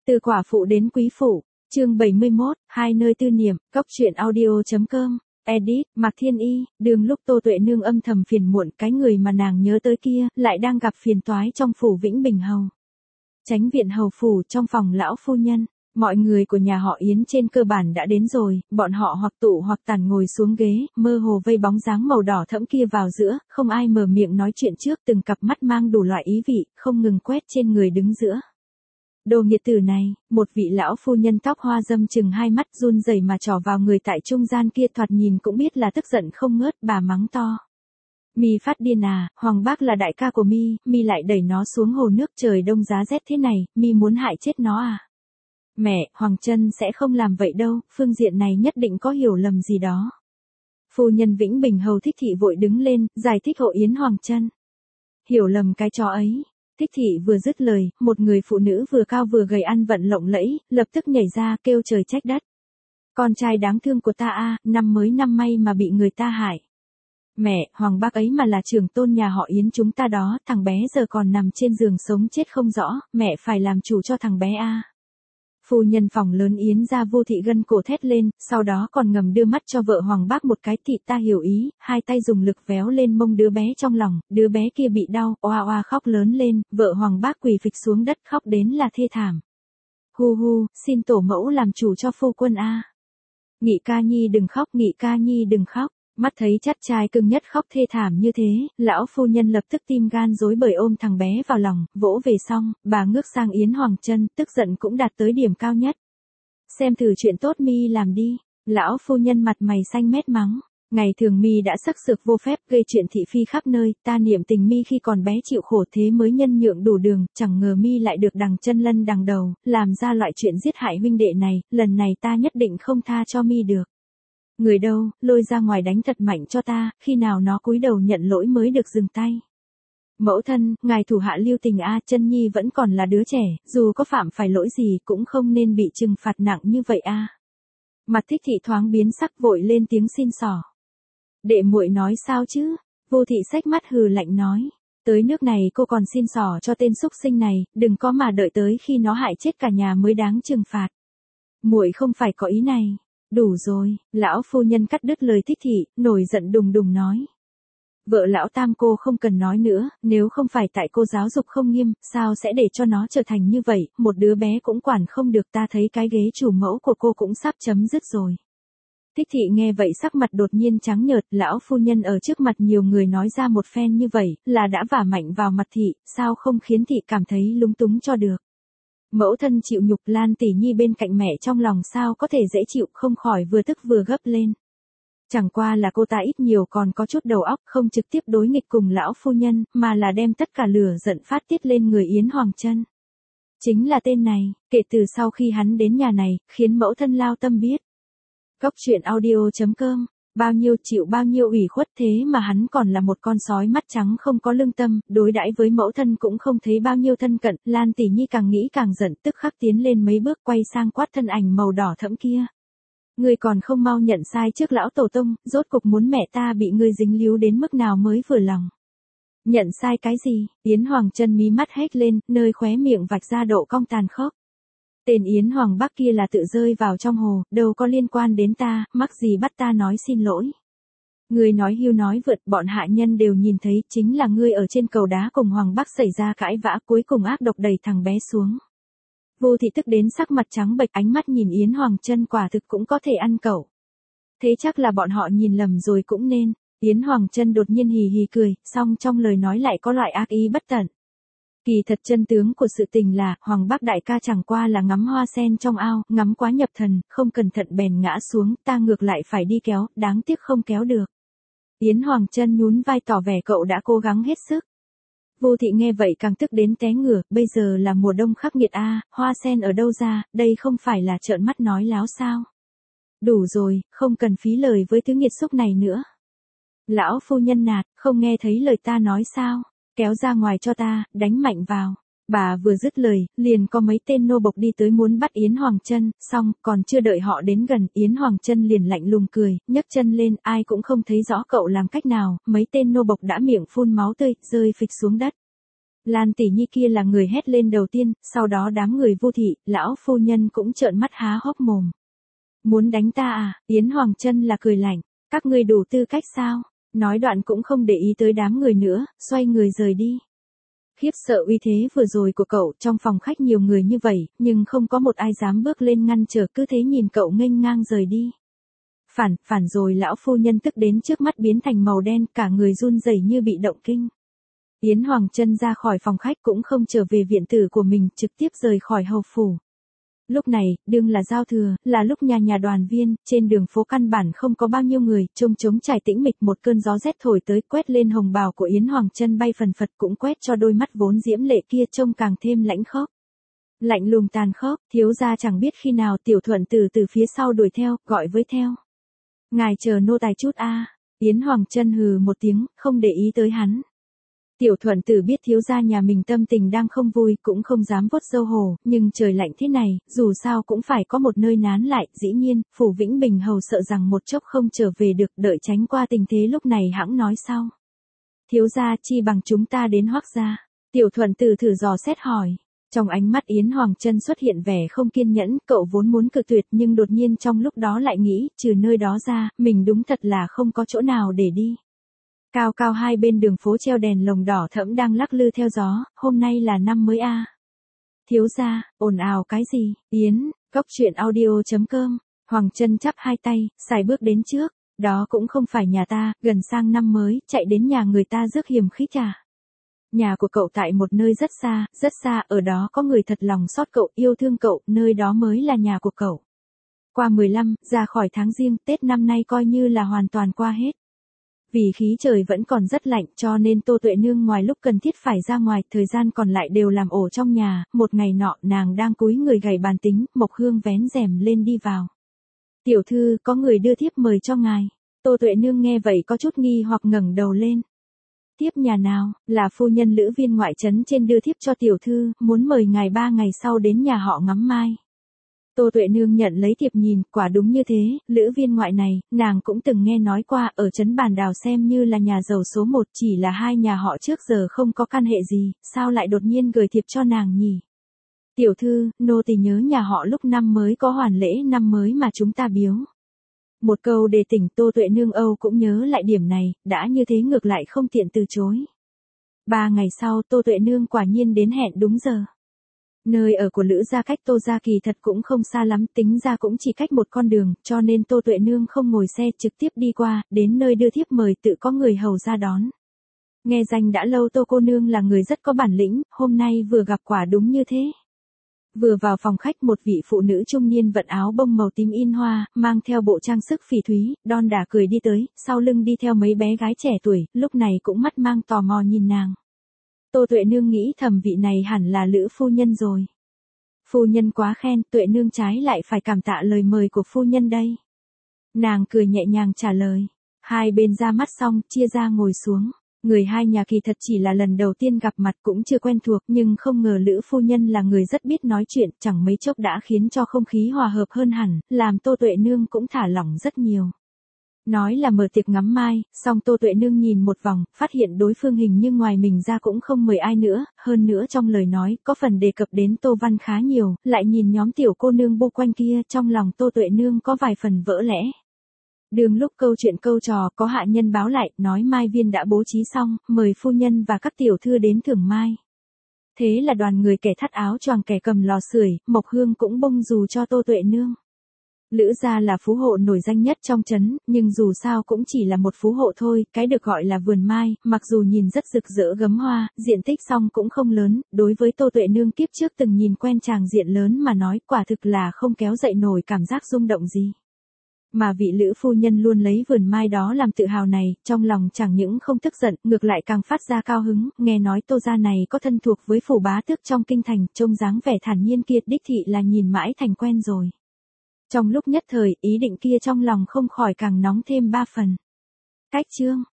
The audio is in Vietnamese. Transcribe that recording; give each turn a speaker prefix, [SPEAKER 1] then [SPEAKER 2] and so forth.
[SPEAKER 1] Từ quả phụ đến quý phụ, chương 71, hai nơi tư niệm, cốc truyện audio.com, edit, Mạc Thiên Y, đường lúc Tô Tuệ Nương âm thầm phiền muộn, cái người mà nàng nhớ tới kia, lại đang gặp phiền toái trong phủ Vĩnh Bình Hầu. Chánh viện hầu phủ trong phòng lão phu nhân, mọi người của nhà họ Yến trên cơ bản đã đến rồi, bọn họ hoặc tụ hoặc tản ngồi xuống ghế, mơ hồ vây bóng dáng màu đỏ thẫm kia vào giữa, không ai mở miệng nói chuyện trước, từng cặp mắt mang đủ loại ý vị, không ngừng quét trên người đứng giữa. Đồ nghiệt tử này, một vị lão phu nhân tóc hoa dâm chừng hai mắt run rẩy mà trỏ vào người tại trung gian kia, thoạt nhìn cũng biết là tức giận không ngớt, bà mắng to. Mi phát điên à, Hoàng Bác là đại ca của Mi, Mi lại đẩy nó xuống hồ nước, trời đông giá rét thế này, Mi muốn hại chết nó à? Mẹ, Hoàng Trân sẽ không làm vậy đâu, phương diện này nhất định có hiểu lầm gì đó. Phu nhân Vĩnh Bình Hầu Thích Thị vội đứng lên, giải thích hộ Yến Hoàng Trân. Hiểu lầm cái trò ấy. Thích Thị vừa dứt lời, một người phụ nữ vừa cao vừa gầy ăn vận lộng lẫy, lập tức nhảy ra kêu trời trách đất. Con trai đáng thương của ta a, năm mới năm may mà bị người ta hại. Mẹ, Hoàng Bác ấy mà là trưởng tôn nhà họ Yến chúng ta đó, thằng bé giờ còn nằm trên giường sống chết không rõ, mẹ phải làm chủ cho thằng bé a. Phu nhân phòng lớn Yến gia Vô Thị gân cổ thét lên, sau đó còn ngầm đưa mắt cho vợ Hoàng Bác một cái, thị ta hiểu ý, hai tay dùng lực véo lên mông đứa bé trong lòng, đứa bé kia bị đau, oa oa khóc lớn lên, vợ Hoàng Bác quỳ phịch xuống đất khóc đến là thê thảm. Hu hu, xin tổ mẫu làm chủ cho phu quân a. Nghị ca nhi đừng khóc, Nghị ca nhi đừng khóc. Mắt thấy chắt trai cưng nhất khóc thê thảm như thế, lão phu nhân lập tức tim gan rối bời ôm thằng bé vào lòng, vỗ về xong, bà ngước sang Yến Hoàng Trân, tức giận cũng đạt tới điểm cao nhất. Xem thử chuyện tốt Mi làm đi, lão phu nhân mặt mày xanh mét mắng. Ngày thường Mi đã sắc sược vô phép gây chuyện thị phi khắp nơi, ta niệm tình Mi khi còn bé chịu khổ thế mới nhân nhượng đủ đường, chẳng ngờ Mi lại được đằng chân lân đằng đầu, làm ra loại chuyện giết hại huynh đệ này, lần này ta nhất định không tha cho Mi được. Người đâu, lôi ra ngoài đánh thật mạnh cho ta, khi nào nó cúi đầu nhận lỗi mới được dừng tay. Mẫu thân, ngài thủ hạ lưu tình a, Chân Nhi vẫn còn là đứa trẻ, dù có phạm phải lỗi gì cũng không nên bị trừng phạt nặng như vậy a. Mặt Thích Thị thoáng biến sắc vội lên tiếng xin xỏ. Đệ muội nói sao chứ? Vô Thị xách mắt hừ lạnh nói. Tới nước này cô còn xin xỏ cho tên súc sinh này, đừng có mà đợi tới khi nó hại chết cả nhà mới đáng trừng phạt. Muội không phải có ý này. Đủ rồi, lão phu nhân cắt đứt lời Thích Thị, nổi giận đùng đùng nói. Vợ lão tam cô không cần nói nữa, nếu không phải tại cô giáo dục không nghiêm, sao sẽ để cho nó trở thành như vậy, một đứa bé cũng quản không được, ta thấy cái ghế chủ mẫu của cô cũng sắp chấm dứt rồi. Thích Thị nghe vậy sắc mặt đột nhiên trắng nhợt, lão phu nhân ở trước mặt nhiều người nói ra một phen như vậy, là đã vả mạnh vào mặt Thị, sao không khiến Thị cảm thấy lúng túng cho được. Mẫu thân chịu nhục, Lan tỷ nhi bên cạnh mẹ trong lòng sao có thể dễ chịu, không khỏi vừa tức vừa gấp lên. Chẳng qua là cô ta ít nhiều còn có chút đầu óc, không trực tiếp đối nghịch cùng lão phu nhân, mà là đem tất cả lửa giận phát tiết lên người Yến Hoàng Trân. Chính là tên này, kể từ sau khi hắn đến nhà này, khiến mẫu thân lao tâm biết. Cốc truyện audio.com, bao nhiêu chịu bao nhiêu ủy khuất thế mà hắn còn là một con sói mắt trắng không có lương tâm, đối đãi với mẫu thân cũng không thấy bao nhiêu thân cận, Lan tỷ nhi càng nghĩ càng giận, tức khắc tiến lên mấy bước quay sang quát thân ảnh màu đỏ thẫm kia. Ngươi còn không mau nhận sai trước lão tổ tông, rốt cục muốn mẹ ta bị ngươi dính líu đến mức nào mới vừa lòng. Nhận sai cái gì? Yến Hoàng Trân mí mắt hét lên, nơi khóe miệng vạch ra độ cong tàn khốc. Tên Yến Hoàng Bác kia là tự rơi vào trong hồ, đâu có liên quan đến ta, mắc gì bắt ta nói xin lỗi. Ngươi nói hưu nói vượt, bọn hạ nhân đều nhìn thấy, chính là ngươi ở trên cầu đá cùng Hoàng Bác xảy ra cãi vã, cuối cùng ác độc đẩy thằng bé xuống. Vô Thị tức đến sắc mặt trắng bệch, ánh mắt nhìn Yến Hoàng Trân quả thực cũng có thể ăn cẩu. Thế chắc là bọn họ nhìn lầm rồi cũng nên. Yến Hoàng Trân đột nhiên hì hì cười, song trong lời nói lại có loại ác ý bất tận. Kỳ thật chân tướng của sự tình là, Hoàng Bác đại ca chẳng qua là ngắm hoa sen trong ao, ngắm quá nhập thần, không cẩn thận bèn ngã xuống, ta ngược lại phải đi kéo, đáng tiếc không kéo được. Yến Hoàng Trân nhún vai tỏ vẻ cậu đã cố gắng hết sức. Vô Thị nghe vậy càng tức đến té ngửa, bây giờ là mùa đông khắc nghiệt a, hoa sen ở đâu ra, đây không phải là trợn mắt nói láo sao. Đủ rồi, không cần phí lời với thứ nghiệt xúc này nữa. Lão phu nhân nạt, không nghe thấy lời ta nói sao, kéo ra ngoài cho ta, đánh mạnh vào. Bà vừa dứt lời, liền có mấy tên nô bộc đi tới muốn bắt Yến Hoàng Trân, xong, còn chưa đợi họ đến gần, Yến Hoàng Trân liền lạnh lùng cười, nhấc chân lên, ai cũng không thấy rõ cậu làm cách nào, mấy tên nô bộc đã miệng phun máu tươi, rơi phịch xuống đất. Lan tỷ nhi kia là người hét lên đầu tiên, sau đó đám người Vu thị, lão phu nhân cũng trợn mắt há hốc mồm. Muốn đánh ta à? Yến Hoàng Trân là cười lạnh, các ngươi đủ tư cách sao? Nói đoạn cũng không để ý tới đám người nữa, xoay người rời đi. Khiếp sợ uy thế vừa rồi của cậu, trong phòng khách nhiều người như vậy, nhưng không có một ai dám bước lên ngăn trở, cứ thế nhìn cậu nghênh ngang rời đi. Phản rồi, lão phu nhân tức đến trước mắt biến thành màu đen, cả người run rẩy như bị động kinh. Yến Hoàng Trân ra khỏi phòng khách cũng không trở về viện tử của mình, trực tiếp rời khỏi hầu phủ. Lúc này, đương là giao thừa, là lúc nhà nhà đoàn viên, trên đường phố căn bản không có bao nhiêu người, trông trống trải tĩnh mịch, một cơn gió rét thổi tới quét lên hồng bào của Yến Hoàng Trân bay phần phật, cũng quét cho đôi mắt vốn diễm lệ kia trông càng thêm lãnh khốc. Lạnh lùng tàn khốc, thiếu gia chẳng biết khi nào Tiểu Thuận từ phía sau đuổi theo, gọi với theo. Ngài chờ nô tài chút a. Yến Hoàng Trân hừ một tiếng, không để ý tới hắn. Tiểu Thuận Tử biết thiếu gia nhà mình tâm tình đang không vui, cũng không dám vuốt râu hổ, nhưng trời lạnh thế này, dù sao cũng phải có một nơi nán lại, dĩ nhiên, phủ Vĩnh Bình hầu sợ rằng một chốc không trở về được, đợi tránh qua tình thế lúc này hãng nói sau. Thiếu gia chi bằng chúng ta đến Hoắc gia. Tiểu Thuận Tử thử dò xét hỏi. Trong ánh mắt Yến Hoàng Trân xuất hiện vẻ không kiên nhẫn, cậu vốn muốn cự tuyệt nhưng đột nhiên trong lúc đó lại nghĩ, trừ nơi đó ra, mình đúng thật là không có chỗ nào để đi. Cao cao hai bên đường phố treo đèn lồng đỏ thẫm đang lắc lư theo gió, hôm nay là năm mới a. Thiếu gia, ồn ào cái gì? Yến, Cốc Truyện Audio.com. Hoàng Trân chắp hai tay, sải bước đến trước, đó cũng không phải nhà ta, gần sang năm mới, chạy đến nhà người ta rước hiềm khích à? Nhà của cậu tại một nơi rất xa, ở đó có người thật lòng xót cậu, yêu thương cậu, nơi đó mới là nhà của cậu. Qua 15, ra khỏi tháng Giêng, Tết năm nay coi như là hoàn toàn qua hết. Vì khí trời vẫn còn rất lạnh cho nên Tô Tuệ Nương ngoài lúc cần thiết phải ra ngoài, thời gian còn lại đều làm ổ trong nhà, một ngày nọ nàng đang cúi người gảy bàn tính, Mộc Hương vén rèm lên đi vào. Tiểu thư, có người đưa thiếp mời cho ngài. Tô Tuệ Nương nghe vậy có chút nghi hoặc ngẩng đầu lên. Thiếp nhà nào? Là phu nhân Lữ Viên ngoại trấn trên đưa thiếp cho tiểu thư, muốn mời ngài 3 ngày sau đến nhà họ ngắm mai. Tô Tuệ Nương nhận lấy thiệp nhìn, quả đúng như thế, Lữ Viên ngoại này, nàng cũng từng nghe nói qua, ở trấn Bàn Đào xem như là nhà giàu số 1, chỉ là hai nhà họ trước giờ không có căn hệ gì, sao lại đột nhiên gửi thiệp cho nàng nhỉ? Tiểu thư, nô tỳ nhớ nhà họ lúc năm mới có hoàn lễ năm mới mà chúng ta biếu. Một câu đề tỉnh, Tô Tuệ Nương Âu cũng nhớ lại điểm này, đã như thế ngược lại không tiện từ chối. 3 ngày sau, Tô Tuệ Nương quả nhiên đến hẹn đúng giờ. Nơi ở của Lữ gia cách Tô gia kỳ thật cũng không xa lắm, tính ra cũng chỉ cách một con đường, cho nên Tô Tuệ Nương không ngồi xe trực tiếp đi qua, đến nơi đưa thiếp mời tự có người hầu ra đón. Nghe danh đã lâu Tô cô nương là người rất có bản lĩnh, hôm nay vừa gặp quả đúng như thế. Vừa vào phòng khách, một vị phụ nữ trung niên vận áo bông màu tím in hoa, mang theo bộ trang sức phỉ thúy, đon đả cười đi tới, sau lưng đi theo mấy bé gái trẻ tuổi, lúc này cũng mắt mang tò mò nhìn nàng. Tô Tuệ Nương nghĩ thầm vị này hẳn là Lữ phu nhân rồi. Phu nhân quá khen, Tuệ Nương trái lại phải cảm tạ lời mời của phu nhân đây. Nàng cười nhẹ nhàng trả lời. Hai bên ra mắt xong, chia ra ngồi xuống. Người hai nhà kỳ thật chỉ là lần đầu tiên gặp mặt, cũng chưa quen thuộc, nhưng không ngờ Lữ phu nhân là người rất biết nói chuyện, chẳng mấy chốc đã khiến cho không khí hòa hợp hơn hẳn, làm Tô Tuệ Nương cũng thả lỏng rất nhiều. Nói là mở tiệc ngắm mai, song Tô Tuệ Nương nhìn một vòng, phát hiện đối phương hình như ngoài mình ra cũng không mời ai nữa, hơn nữa trong lời nói, có phần đề cập đến Tô Văn khá nhiều, lại nhìn nhóm tiểu cô nương bu quanh kia, trong lòng Tô Tuệ Nương có vài phần vỡ lẽ. Đường lúc câu chuyện câu trò, có hạ nhân báo lại, nói mai viên đã bố trí xong, mời phu nhân và các tiểu thư đến thưởng mai. Thế là đoàn người kẻ thắt áo choàng kẻ cầm lò sưởi, Mộc Hương cũng bông dù cho Tô Tuệ Nương. Lữ gia là phú hộ nổi danh nhất trong trấn, nhưng dù sao cũng chỉ là một phú hộ thôi, cái được gọi là vườn mai, mặc dù nhìn rất rực rỡ gấm hoa, diện tích song cũng không lớn, đối với Tô Tuệ Nương kiếp trước từng nhìn quen tràng diện lớn mà nói, quả thực là không kéo dậy nổi cảm giác rung động gì. Mà vị Lữ phu nhân luôn lấy vườn mai đó làm tự hào này, trong lòng chẳng những không tức giận, ngược lại càng phát ra cao hứng, nghe nói Tô gia này có thân thuộc với phủ bá tước trong kinh thành, trông dáng vẻ thản nhiên kia đích thị là nhìn mãi thành quen rồi. Trong lúc nhất thời, ý định kia trong lòng không khỏi càng nóng thêm 3 phần. Cách chương